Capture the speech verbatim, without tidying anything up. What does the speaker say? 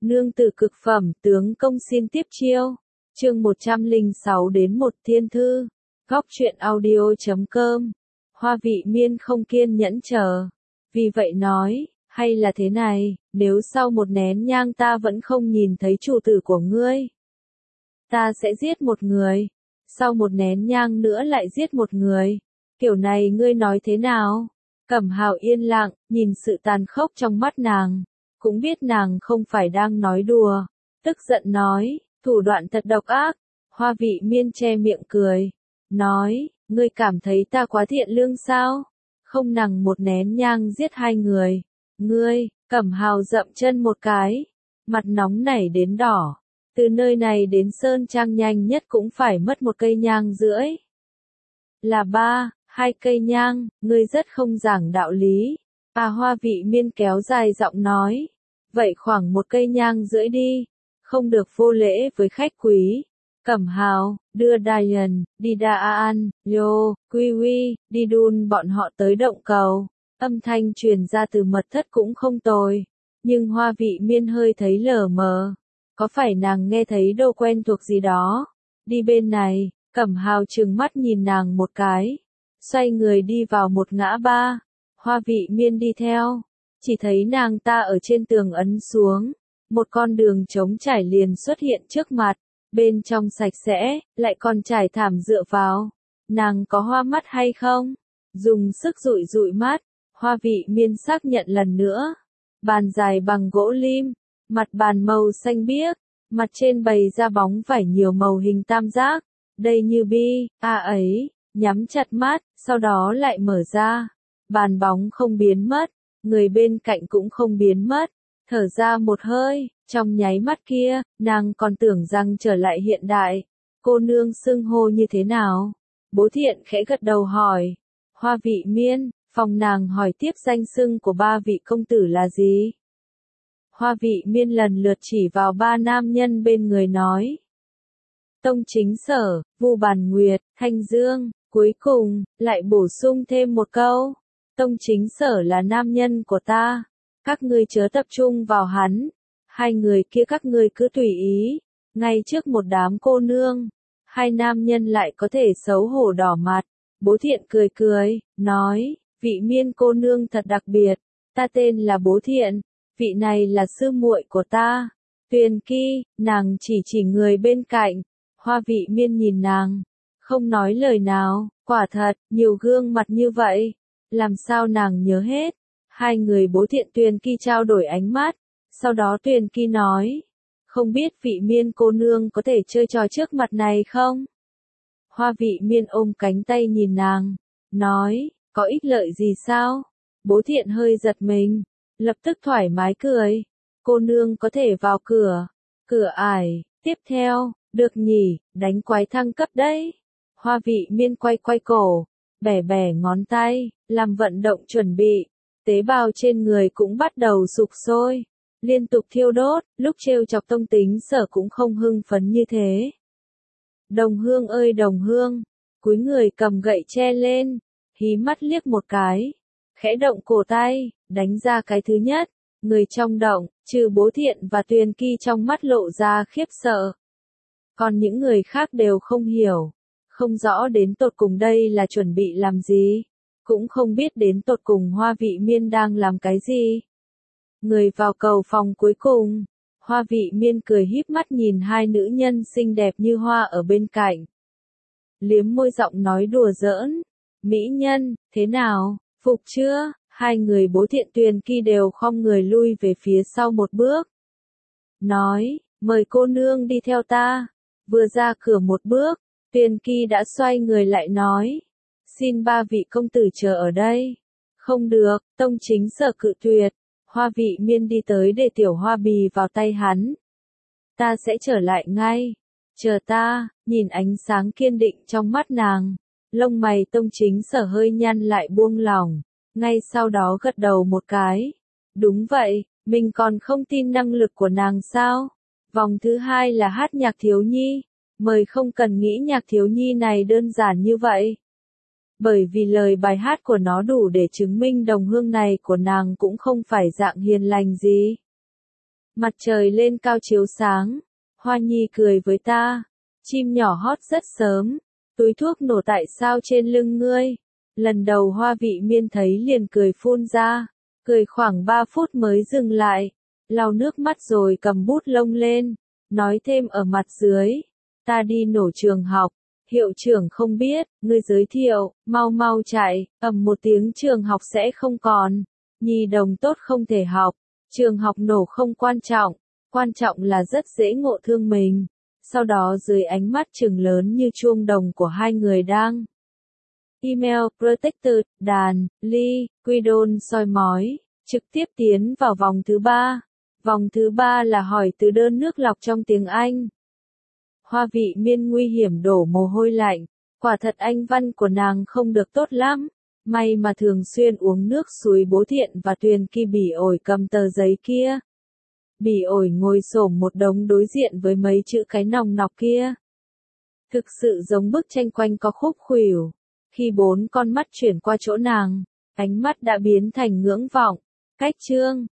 Nương tử cực phẩm, tướng công xin tiếp chiêu. Chương một trăm lẻ sáu đến một thiên thư. Góc truyện audio chấm com. Hoa Vị Miên không kiên nhẫn chờ. Vì vậy nói, hay là thế này, nếu sau một nén nhang ta vẫn không nhìn thấy chủ tử của ngươi, ta sẽ giết một người. Sau một nén nhang nữa lại giết một người. Kiểu này ngươi nói thế nào? Cẩm Hào yên lặng, nhìn sự tàn khốc trong mắt nàng. Cũng biết nàng không phải đang nói đùa. Tức giận nói, thủ đoạn thật độc ác. Hoa Vị Miên che miệng cười. Nói, ngươi cảm thấy ta quá thiện lương sao? Không nằng một nén nhang giết hai người. Ngươi, Cẩm Hào dậm chân một cái. Mặt nóng nảy đến đỏ. Từ nơi này đến Sơn Trang nhanh nhất cũng phải mất một cây nhang rưỡi. Là ba, hai cây nhang, ngươi rất không giảng đạo lý. À Hoa Vị Miên kéo dài giọng nói. Vậy khoảng một cây nhang rưỡi đi. Không được vô lễ với khách quý. Cẩm Hào, đưa Diane, đi Đa An, Yo, Quy Quy, đi đun bọn họ tới động cầu. Âm thanh truyền ra từ mật thất cũng không tồi. Nhưng Hoa Vị Miên hơi thấy lờ mờ. Có phải nàng nghe thấy đồ quen thuộc gì đó? Đi bên này, Cẩm Hào trừng mắt nhìn nàng một cái. Xoay người đi vào một ngã ba. Hoa Vị Miên đi theo. Chỉ thấy nàng ta ở trên tường ấn xuống. Một con đường trống trải liền xuất hiện trước mặt. Bên trong sạch sẽ, lại còn trải thảm dựa vào. Nàng có hoa mắt hay không? Dùng sức dụi dụi mắt. Hoa Vị Miên xác nhận lần nữa. Bàn dài bằng gỗ lim. Mặt bàn màu xanh biếc. Mặt trên bày ra bóng vải nhiều màu hình tam giác. Đây như bi, a ấy. Nhắm chặt mắt, sau đó lại mở ra. Bàn bóng không biến mất. Người bên cạnh cũng không biến mất. Thở ra một hơi, trong nháy mắt kia, nàng còn tưởng rằng trở lại hiện đại. Cô nương xưng hô như thế nào? Bố Thiện khẽ gật đầu hỏi. Hoa Vị Miên, phòng nàng hỏi tiếp danh xưng của ba vị công tử là gì? Hoa Vị Miên lần lượt chỉ vào ba nam nhân bên người nói. Tông Chính Sở, Vu Bàn Nguyệt, Thanh Dương, cuối cùng, lại bổ sung thêm một câu. Tông Chính Sở là nam nhân của ta. Các ngươi chớ tập trung vào hắn. Hai người kia các ngươi cứ tùy ý. Ngay trước một đám cô nương. Hai nam nhân lại có thể xấu hổ đỏ mặt. Bố Thiện cười cười, nói, Vị Miên cô nương thật đặc biệt. Ta tên là Bố Thiện. Vị này là sư muội của ta. Tuyền Ki, nàng chỉ chỉ người bên cạnh. Hoa Vị Miên nhìn nàng. Không nói lời nào, quả thật, nhiều gương mặt như vậy. Làm sao nàng nhớ hết? Hai người Bố Thiện Tuyền Ki trao đổi ánh mắt. Sau đó Tuyền Ki nói. Không biết Vị Miên cô nương có thể chơi trò trước mặt này không? Hoa Vị Miên ôm cánh tay nhìn nàng. Nói, có ích lợi gì sao? Bố Thiện hơi giật mình. Lập tức thoải mái cười. Cô nương có thể vào cửa. Cửa ải. Tiếp theo, được nhỉ, đánh quái thăng cấp đấy. Hoa Vị Miên quay quay cổ. Bẻ bẻ ngón tay. Làm vận động chuẩn bị. Tế bào trên người cũng bắt đầu sục sôi. Liên tục thiêu đốt. Lúc trêu chọc Tông Tính Sở cũng không hưng phấn như thế. Đồng Hương ơi Đồng Hương. Cúi người cầm gậy che lên. Hí mắt liếc một cái. Khẽ động cổ tay. Đánh ra cái thứ nhất. Người trong động, trừ Bố Thiện và Tuyền Ki trong mắt lộ ra khiếp sợ. Còn những người khác đều không hiểu. Không rõ đến tột cùng đây là chuẩn bị làm gì. Cũng không biết đến tột cùng Hoa Vị Miên đang làm cái gì. Người vào cầu phòng cuối cùng. Hoa Vị Miên cười híp mắt nhìn hai nữ nhân xinh đẹp như hoa ở bên cạnh. Liếm môi giọng nói đùa giỡn. Mỹ nhân, thế nào, phục chưa? Hai người Bố Thiện Tuyền Ki đều khom người lui về phía sau một bước. Nói, mời cô nương đi theo ta. Vừa ra cửa một bước, Tuyền Ki đã xoay người lại nói. Xin ba vị công tử chờ ở đây. Không được, Tông Chính Sở cự tuyệt. Hoa Vị Miên đi tới để tiểu hoa bì vào tay hắn. Ta sẽ trở lại ngay. Chờ ta, nhìn ánh sáng kiên định trong mắt nàng. Lông mày Tông Chính Sở hơi nhăn lại buông lỏng. Ngay sau đó gật đầu một cái. Đúng vậy, mình còn không tin năng lực của nàng sao? Vòng thứ hai là hát nhạc thiếu nhi. Mời không cần nghĩ nhạc thiếu nhi này đơn giản như vậy. Bởi vì lời bài hát của nó đủ để chứng minh Đồng Hương này của nàng cũng không phải dạng hiền lành gì. Mặt trời lên cao chiếu sáng. Hoa nhi cười với ta. Chim nhỏ hót rất sớm. Túi thuốc nổ tại sao trên lưng ngươi? Lần đầu Hoa Vị Miên thấy liền cười phun ra. Cười khoảng ba phút mới dừng lại. Lau nước mắt rồi cầm bút lông lên. Nói thêm ở mặt dưới. Ta đi nổ trường học. Hiệu trưởng không biết, ngươi giới thiệu, mau mau chạy, ầm một tiếng trường học sẽ không còn. Nhi đồng tốt không thể học. Trường học nổ không quan trọng. Quan trọng là rất dễ ngộ thương mình. Sau đó dưới ánh mắt trừng lớn như chuông đồng của hai người đang. Email, Protector, đàn, ly, Quidon soi mói, trực tiếp tiến vào vòng thứ ba. Vòng thứ ba là hỏi từ đơn nước lọc trong tiếng Anh. Hoa Vị Miên nguy hiểm đổ mồ hôi lạnh. Quả thật Anh văn của nàng không được tốt lắm. May mà thường xuyên uống nước suối Bố Thiện và Tuyền Kỳ Bỉ Ổi cầm tờ giấy kia. Bỉ Ổi ngồi xổm một đống đối diện với mấy chữ cái nòng nọc kia. Thực sự giống bức tranh quanh có khúc khuỷu. Khi bốn con mắt chuyển qua chỗ nàng, ánh mắt đã biến thành ngưỡng vọng. Cách chương